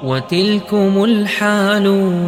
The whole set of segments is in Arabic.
وتلكم الحال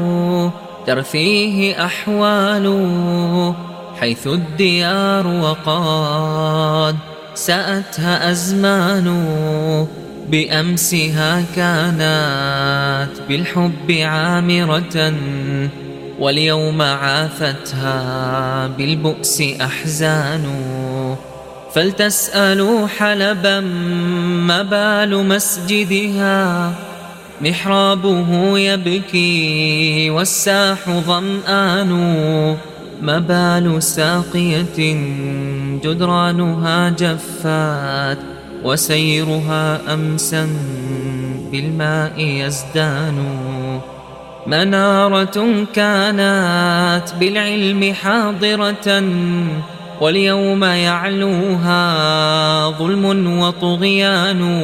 ترثيه أحوال حيث الديار وقد سأتها أزمان بأمسها كانت بالحب عامرة واليوم عافتها بالبؤس أحزان فلتسألوا حلبا ما بال مسجدها محرابه يبكي والساح ظمآن ما بال ساقية جدرانها جفات وسيرها أمسا بالماء يزدان منارة كانت بالعلم حاضرة واليوم يعلوها ظلم وطغيان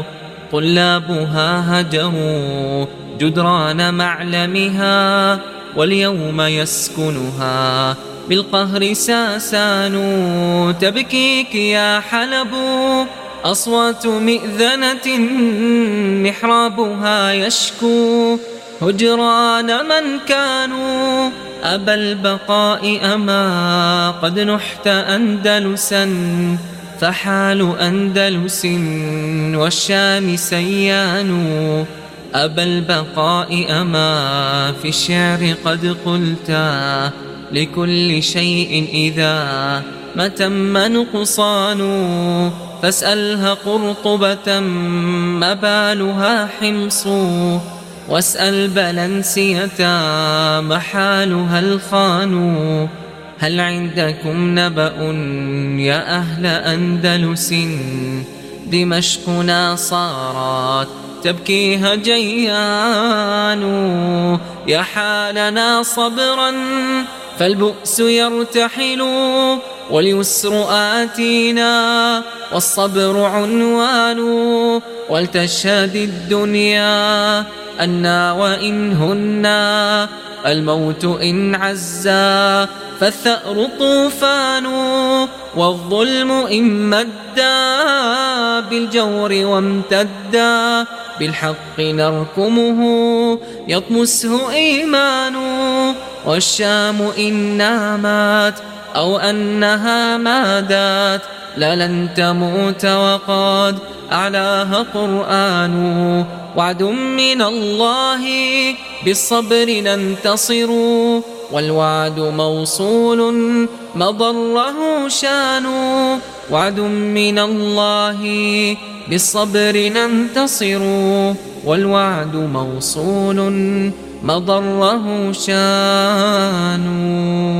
طلابها هجروا جدران معلمها واليوم يسكنها بالقهر ساسان تبكيك يا حلب أصوات مئذنة محرابها يشكو هجران من كانوا أبا البقاء أما قد نحت أندلسا فحال أندلس والشام سيان أبا البقاء أما في الشعر قد قلتا لكل شيء إذا ما تم نقصان فاسألها قرطبة ما بالها حمص واسأل بلنسية محالها الخان هل عندكم نبأ يا أهل أندلس دمشقنا صارت تبكيها جيان يا حالنا صبرا فالبؤس يرتحل واليسر آتينا والصبر عنوان ولتشهد الدنيا أنا وإن هنا الموت إن عزا فالثأر طوفان والظلم إن مدا بالجور وامتدا بالحق نركمه يطمسه إيمان والشام إن نامت أو أنها مادت لن تموت وقد أعلاها قرآن وعد من الله بالصبر ننتصر والوعد موصول مضره شان وعد من الله بالصبر ننتصر والوعد موصول مضره شان